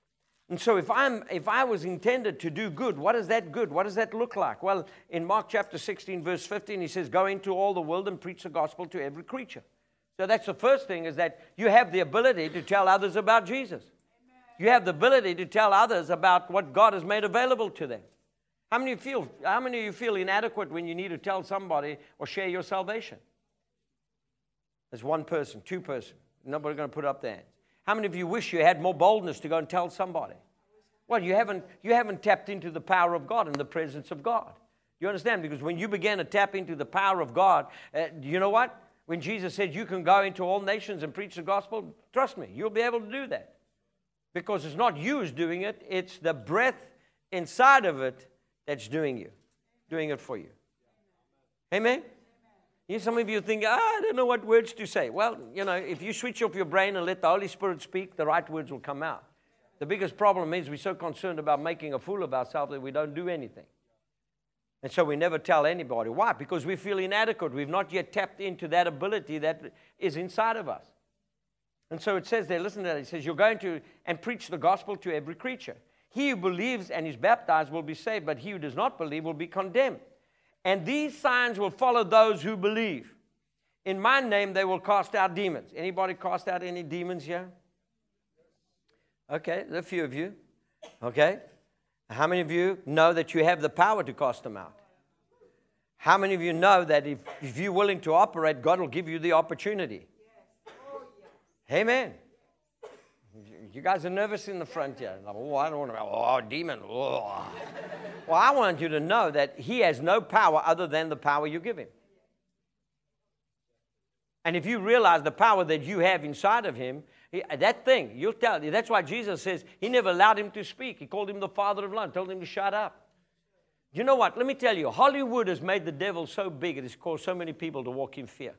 And so if I'm if I was intended to do good, what is that good? What does that look like? Well, in Mark chapter sixteen, verse fifteen, he says, go into all the world and preach the gospel to every creature. So that's the first thing, is that you have the ability to tell others about Jesus. Amen. You have the ability to tell others about what God has made available to them. How many of you feel, how many of you feel inadequate when you need to tell somebody or share your salvation? There's one person, two person. Nobody's going to put up their hands. How many of you wish you had more boldness to go and tell somebody? Well, you haven't, you haven't tapped into the power of God and the presence of God. You understand? Because when you begin to tap into the power of God, uh, you know what? When Jesus said you can go into all nations and preach the gospel, trust me, you'll be able to do that. Because it's not you who's doing it, it's the breath inside of it that's doing you, doing it for you. Amen? You know, some of you think, ah, I don't know what words to say. Well, you know, if you switch off your brain and let the Holy Spirit speak, the right words will come out. The biggest problem is we're so concerned about making a fool of ourselves that we don't do anything. And so we never tell anybody. Why? Because we feel inadequate. We've not yet tapped into that ability that is inside of us. And so it says there, listen to that. It says, you're going to and preach the gospel to every creature. He who believes and is baptized will be saved, but he who does not believe will be condemned. And these signs will follow those who believe. In my name, they will cast out demons. Anybody cast out any demons here? Okay, there's a few of you. Okay. How many of you know that you have the power to cast them out? How many of you know that if, if you're willing to operate, God will give you the opportunity? Amen. You guys are nervous in the front here. Like, oh, I don't want to, oh, demon. Oh. Well, I want you to know that he has no power other than the power you give him. And if you realize the power that you have inside of him, he, that thing, you'll tell you. That's why Jesus says he never allowed him to speak. He called him the father of lies, told him to shut up. You know what? Let me tell you, Hollywood has made the devil so big, it has caused so many people to walk in fear.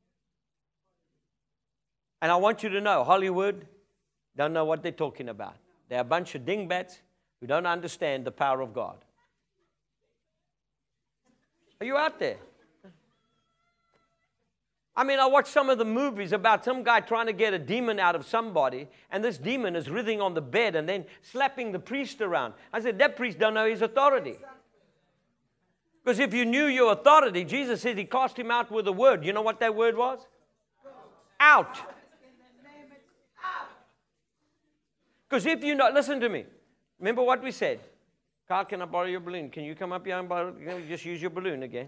And I want you to know, Hollywood don't know what they're talking about. They're a bunch of dingbats who don't understand the power of God. Are you out there? I mean, I watched some of the movies about some guy trying to get a demon out of somebody, and this demon is writhing on the bed and then slapping the priest around. I said, that priest don't know his authority. Because if you knew your authority, Jesus said he cast him out with a word. You know what that word was? Out. Because if you know, listen to me. Remember what we said? Carl, can I borrow your balloon? Can you come up here and borrow, can you just use your balloon again?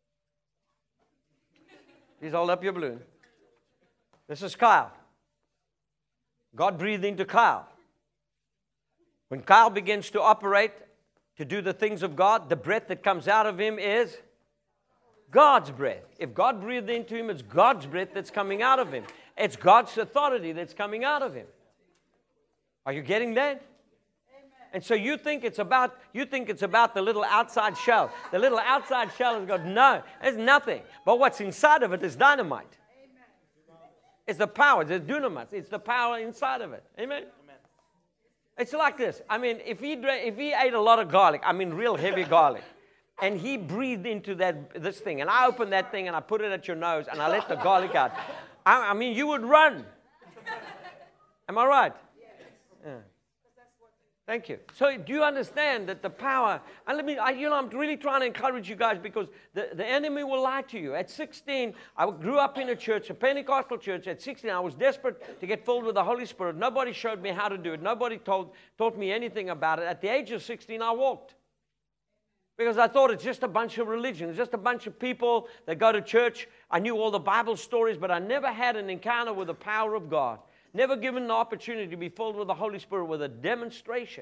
Please hold up your balloon. This is Kyle. God breathed into Kyle. When Kyle begins to operate, to do the things of God, the breath that comes out of him is God's breath. If God breathed into him, it's God's breath that's coming out of him. It's God's authority that's coming out of him. Are you getting that? And so you think it's about you think it's about the little outside shell. The little outside shell has got no, there's nothing. But what's inside of it is dynamite. It's the power, it's dunamis. It's the power inside of it. Amen? Amen. It's like this. I mean, if he if he ate a lot of garlic, I mean real heavy garlic, and he breathed into that this thing, and I opened that thing and I put it at your nose and I let the garlic out. I, I mean, you would run. Am I right? Yeah. Thank you. So do you understand that the power, and let me, I, you know, I'm really trying to encourage you guys because the, the enemy will lie to you. At sixteen, I grew up in a church, a Pentecostal church. At sixteen, I was desperate to get filled with the Holy Spirit. Nobody showed me how to do it. Nobody told, taught me anything about it. At the age of sixteen, I walked. Because I thought it's just a bunch of religion. It's just a bunch of people that go to church. I knew all the Bible stories, but I never had an encounter with the power of God. Never given the opportunity to be filled with the Holy Spirit with a demonstration.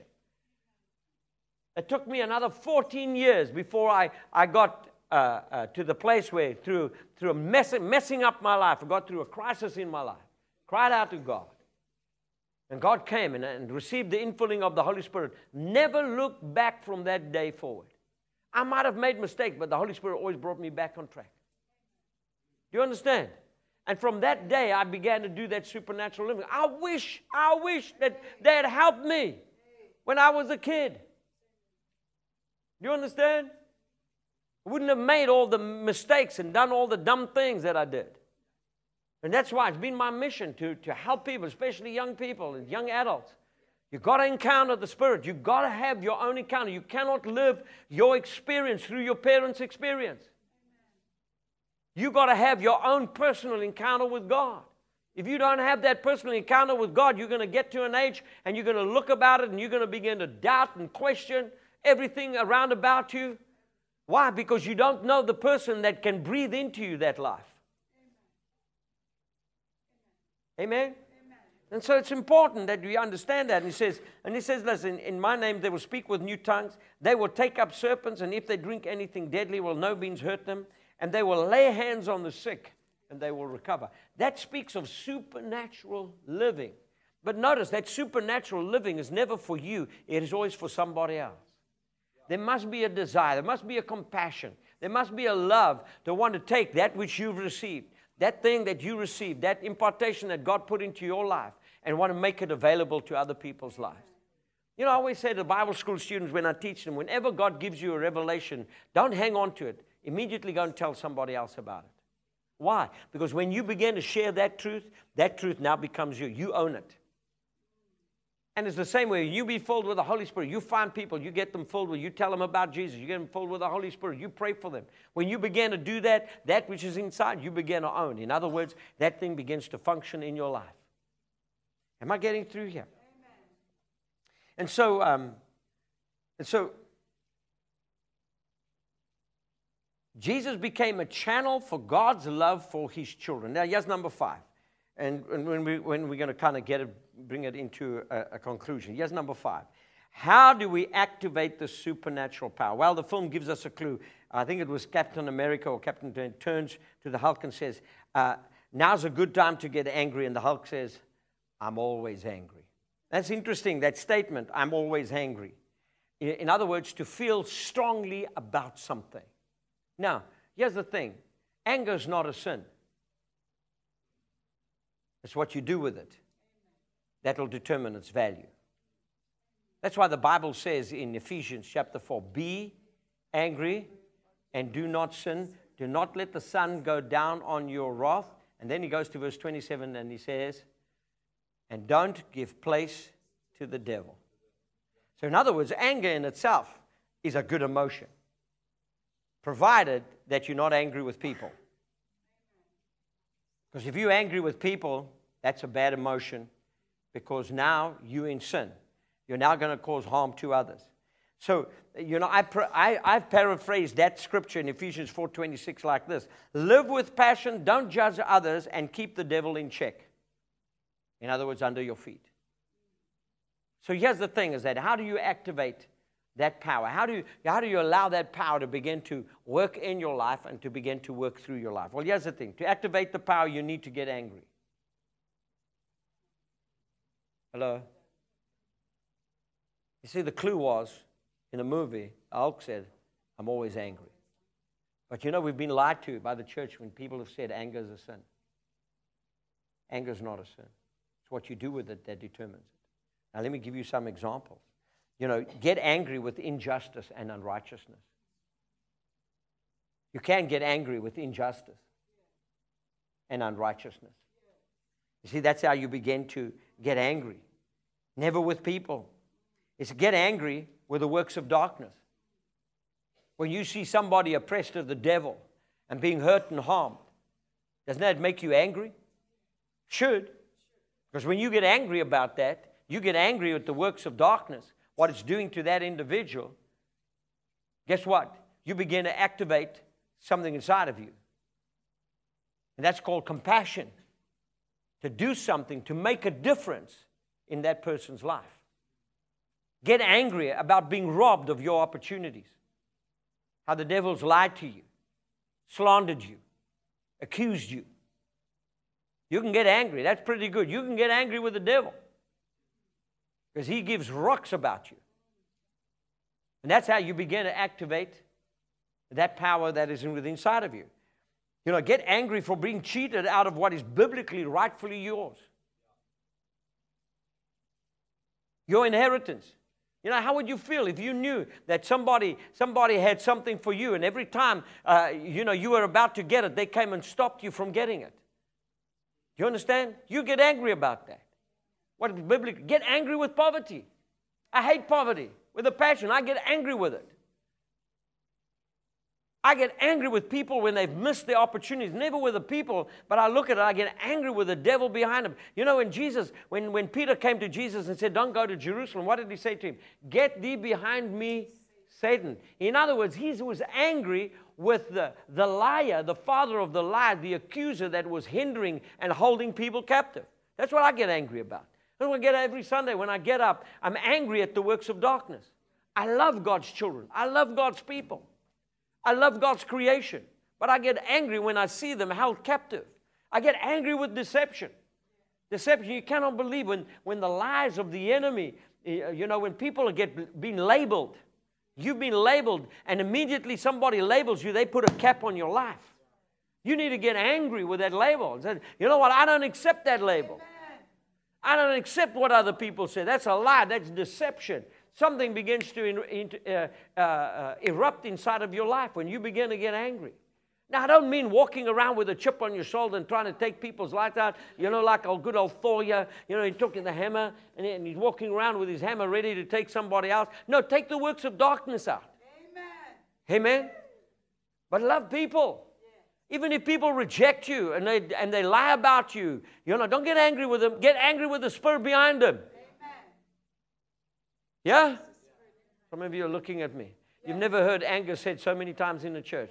It took me another fourteen years before I, I got uh, uh, to the place where through, through a mess, messing up my life, I got through a crisis in my life, cried out to God. And God came and, and received the infilling of the Holy Spirit. Never looked back from that day forward. I might have made mistakes, but the Holy Spirit always brought me back on track. Do you understand? And from that day, I began to do that supernatural living. I wish, I wish that they had helped me when I was a kid. Do you understand? I wouldn't have made all the mistakes and done all the dumb things that I did. And that's why it's been my mission to, to help people, especially young people and young adults, You've got to encounter the Spirit. You've got to have your own encounter. You cannot live your experience through your parents' experience. You've got to have your own personal encounter with God. If you don't have that personal encounter with God, you're going to get to an age and you're going to look about it and you're going to begin to doubt and question everything around about you. Why? Because you don't know the person that can breathe into you that life. Amen? Amen? And so it's important that we understand that. And he says, and he says, listen, in my name they will speak with new tongues. They will take up serpents, and if they drink anything deadly, will no means hurt them. And they will lay hands on the sick, and they will recover. That speaks of supernatural living. But notice that supernatural living is never for you. It is always for somebody else. There must be a desire. There must be a compassion. There must be a love to want to take that which you've received, that thing that you received, that impartation that God put into your life, and want to make it available to other people's lives. You know, I always say to Bible school students when I teach them, whenever God gives you a revelation, don't hang on to it. Immediately go and tell somebody else about it. Why? Because when you begin to share that truth, that truth now becomes you. You own it. And it's the same way. You be filled with the Holy Spirit. You find people, you get them filled with, you tell them about Jesus. You get them filled with the Holy Spirit. You pray for them. When you begin to do that, that which is inside, you begin to own. In other words, that thing begins to function in your life. Am I getting through here? Amen. And so, um, and so, Jesus became a channel for God's love for His children. Now, here's number five. And, and when, we, when we're going to kind of get it, bring it into a, a conclusion. Here's number five. How do we activate the supernatural power? Well, the film gives us a clue. I think it was Captain America or Captain turns to the Hulk and says, uh, now's a good time to get angry. And the Hulk says, I'm always angry. That's interesting, that statement, I'm always angry. In other words, to feel strongly about something. Now, here's the thing. Anger is not a sin. It's what you do with it that will determine its value. That's why the Bible says in Ephesians chapter four, be angry and do not sin. Do not let the sun go down on your wrath. And then he goes to verse twenty-seven and he says, and don't give place to the devil. So in other words, anger in itself is a good emotion, provided that you're not angry with people. Because if you're angry with people, that's a bad emotion, because now you're in sin. You're now going to cause harm to others. So, you know, I, I, I've paraphrased that scripture in Ephesians four twenty-six like this. Live with passion, don't judge others, and keep the devil in check. In other words, under your feet. So here's the thing, is that how do you activate that power? How do you, how do you allow that power to begin to work in your life and to begin to work through your life? Well, here's the thing. To activate the power, you need to get angry. Hello? You see, the clue was, in a movie, Hulk said, I'm always angry. But you know, we've been lied to by the church when people have said anger is a sin. Anger is not a sin. It's what you do with it that determines it. Now, let me give you some examples. You know, get angry with injustice and unrighteousness. You can get angry with injustice and unrighteousness. You see, that's how you begin to get angry. Never with people. It's get angry with the works of darkness. When you see somebody oppressed of the devil and being hurt and harmed, doesn't that make you angry? Should. Because when you get angry about that, you get angry with the works of darkness, what it's doing to that individual, guess what? You begin to activate something inside of you. And that's called compassion. To do something, to make a difference in that person's life. Get angry about being robbed of your opportunities. How the devil's lied to you, slandered you, accused you. You can get angry. That's pretty good. You can get angry with the devil. Because he gives rocks about you. And that's how you begin to activate that power that is within inside of you. You know, get angry for being cheated out of what is biblically rightfully yours. Your inheritance. You know, how would you feel if you knew that somebody somebody had something for you, and every time, uh, you know, you were about to get it, they came and stopped you from getting it? You understand? You get angry about that. What is biblical? Get angry with poverty. I hate poverty with a passion. I get angry with it. I get angry with people when they've missed the opportunities. Never with the people, but I look at it, I get angry with the devil behind them. You know, when Jesus, when, when Peter came to Jesus and said, don't go to Jerusalem, what did he say to him? Get thee behind me, Satan. In other words, he was angry with the, the liar, the father of the lie, the accuser that was hindering and holding people captive. That's what I get angry about. That's what I get every Sunday when I get up. I'm angry at the works of darkness. I love God's children. I love God's people. I love God's creation, but I get angry when I see them held captive. I get angry with deception. Deception, you cannot believe when, when the lies of the enemy, you know, when people get being labeled, you've been labeled, and immediately somebody labels you, they put a cap on your life. You need to get angry with that label and say, you know what, I don't accept that label. I don't accept what other people say. That's a lie. That's deception. Something begins to in, in, uh, uh, uh, erupt inside of your life when you begin to get angry. Now, I don't mean walking around with a chip on your shoulder and trying to take people's lives out, you know, like old good old Thor, you know, he took the hammer and, and he's walking around with his hammer ready to take somebody else. No, take the works of darkness out. Amen. Amen. But love people. Yeah. Even if people reject you and they, and they lie about you, you know, don't get angry with them. Get angry with the spirit behind them. Yeah? Some of you are looking at me. You've never heard anger said so many times in the church.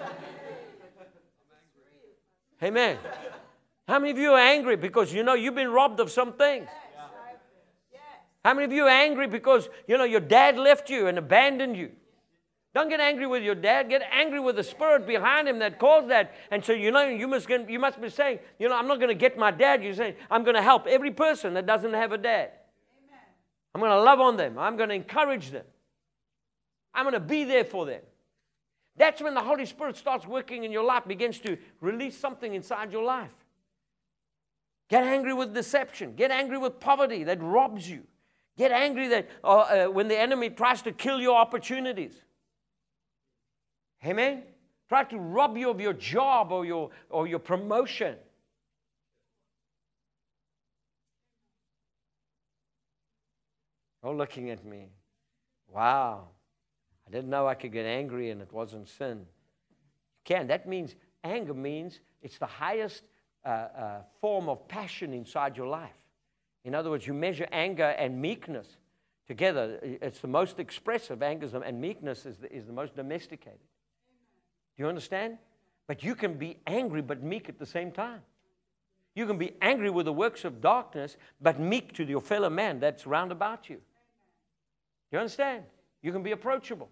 Amen. How many of you are angry because you know you've been robbed of some things? How many of you are angry because you know your dad left you and abandoned you? Don't get angry with your dad. Get angry with the spirit behind him that caused that. And so you know you must you must be saying, you know, I'm not going to get my dad. You're saying, I'm going to help every person that doesn't have a dad. I'm going to love on them. I'm going to encourage them. I'm going to be there for them. That's when the Holy Spirit starts working in your life, begins to release something inside your life. Get angry with deception. Get angry with poverty that robs you. Get angry that uh, uh, when the enemy tries to kill your opportunities. Amen? Try to rob you of your job or your, or your promotion. Oh, looking at me. Wow. I didn't know I could get angry and it wasn't sin. You can. That means, anger means it's the highest uh, uh, form of passion inside your life. In other words, you measure anger and meekness together. It's the most expressive. Anger and meekness is the, is the most domesticated. Do you understand? But you can be angry but meek at the same time. You can be angry with the works of darkness, but meek to your fellow man that's round about you. Do you understand? You can be approachable.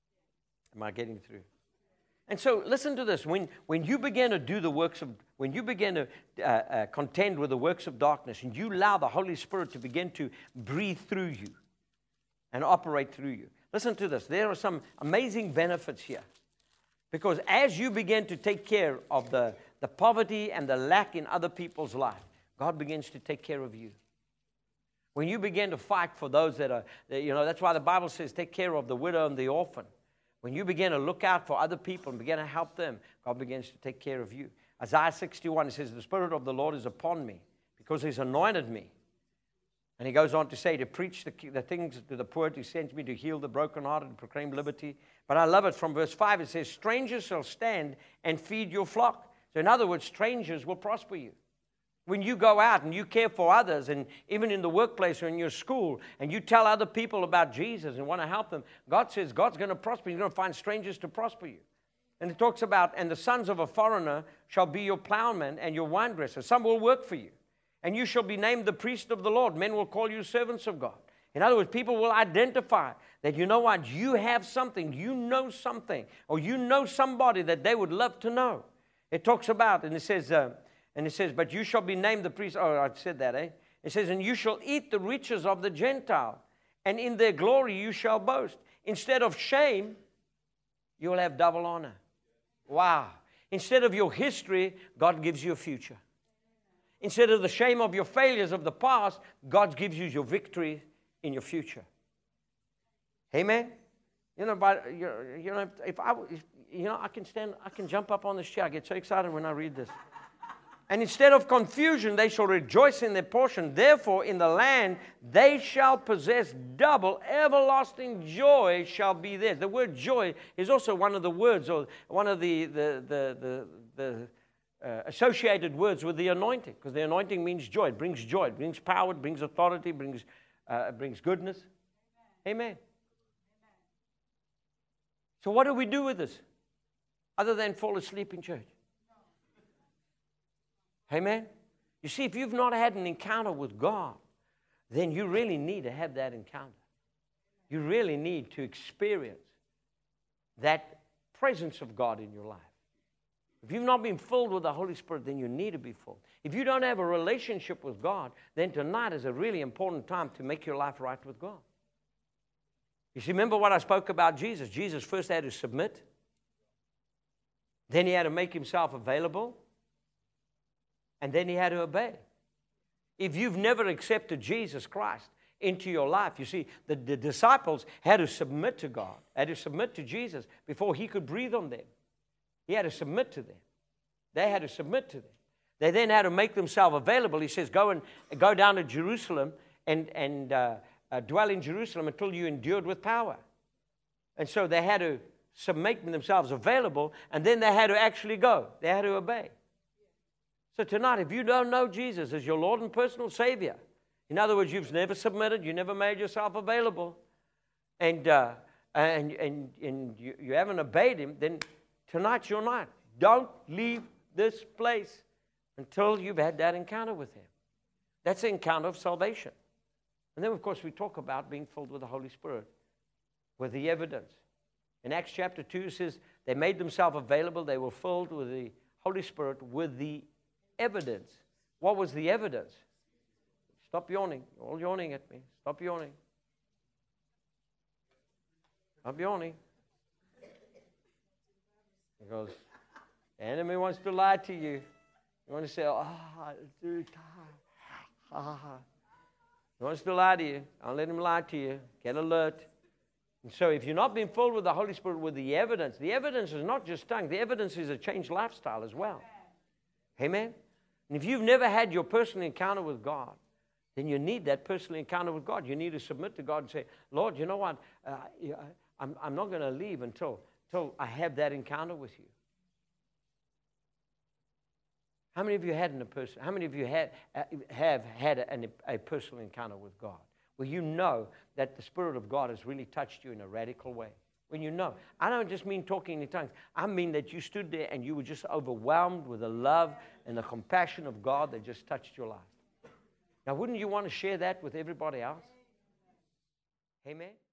Am I getting through? And so listen to this. When, when you begin to do the works of, when you begin to uh, uh, contend with the works of darkness, and you allow the Holy Spirit to begin to breathe through you and operate through you. Listen to this. There are some amazing benefits here. Because as you begin to take care of the, the poverty and the lack in other people's life, God begins to take care of you. When you begin to fight for those that are, you know, that's why the Bible says take care of the widow and the orphan. When you begin to look out for other people and begin to help them, God begins to take care of you. Isaiah sixty-one, it says, the Spirit of the Lord is upon me because He's anointed me. And He goes on to say, to preach the, the things to the poor, He sent me to heal the brokenhearted and proclaim liberty. But I love it from verse five. It says, strangers shall stand and feed your flock. So in other words, strangers will prosper you. When you go out and you care for others, and even in the workplace or in your school, and you tell other people about Jesus and want to help them, God says God's going to prosper. You're going to find strangers to prosper you. And it talks about, and the sons of a foreigner shall be your plowmen and your wine dressers. Some will work for you. And you shall be named the priest of the Lord. Men will call you servants of God. In other words, people will identify that, you know what, you have something, you know something, or you know somebody that they would love to know. It talks about, and it says, uh, and it says, but you shall be named the priest. Oh, I said that, eh? It says, and you shall eat the riches of the Gentile, and in their glory you shall boast. Instead of shame, you will have double honor. Wow. Instead of your history, God gives you a future. Instead of the shame of your failures of the past, God gives you your victory in your future. Amen? You know, but, you know, if I, if, you know, I can stand, I can jump up on this chair. I get so excited when I read this. And instead of confusion, they shall rejoice in their portion. Therefore, in the land they shall possess double. Everlasting joy shall be theirs. The word joy is also one of the words, or one of the, the, the, the, the uh, associated words with the anointing. Because the anointing means joy. It brings joy. It brings power. It brings authority. It brings, uh, it brings goodness. Amen. Amen. So what do we do with this? Other than fall asleep in church? Amen? You see, if you've not had an encounter with God, then you really need to have that encounter. You really need to experience that presence of God in your life. If you've not been filled with the Holy Spirit, then you need to be filled. If you don't have a relationship with God, then tonight is a really important time to make your life right with God. You see, remember what I spoke about Jesus? Jesus first had to submit. Then he had to make himself available. And then he had to obey. If you've never accepted Jesus Christ into your life, you see, the, the disciples had to submit to God, had to submit to Jesus before he could breathe on them. He had to submit to them. They had to submit to them. They then had to make themselves available. He says, go and go down to Jerusalem and, and uh, uh, dwell in Jerusalem until you endured with power. And so they had to make themselves available, and then they had to actually go. They had to obey. So tonight, if you don't know Jesus as your Lord and personal Savior, in other words, you've never submitted, you never made yourself available, and uh, and and, and you, you haven't obeyed him, then tonight's your night. Don't leave this place until you've had that encounter with him. That's the encounter of salvation. And then, of course, we talk about being filled with the Holy Spirit, with the evidence. In Acts chapter two, it says they made themselves available. They were filled with the Holy Spirit with the evidence. What was the evidence? Stop yawning. You're all yawning at me. Stop yawning. Stop yawning. Because the enemy wants to lie to you. You want to say, oh, I'm too tired. Ah. He wants to lie to you. I'll let him lie to you. Get alert. And so if you're not being filled with the Holy Spirit with the evidence, the evidence is not just tongue. The evidence is a changed lifestyle as well. Amen? And if you've never had your personal encounter with God, then you need that personal encounter with God. You need to submit to God and say, Lord, you know what? Uh, I'm, I'm not going to leave until, until I have that encounter with you. How many of you had a person? How many of you had, uh, have had a, a personal encounter with God, where you know that the Spirit of God has really touched you in a radical way? When you know. I don't just mean talking in tongues. I mean that you stood there and you were just overwhelmed with the love and the compassion of God that just touched your life. Now, wouldn't you want to share that with everybody else? Amen?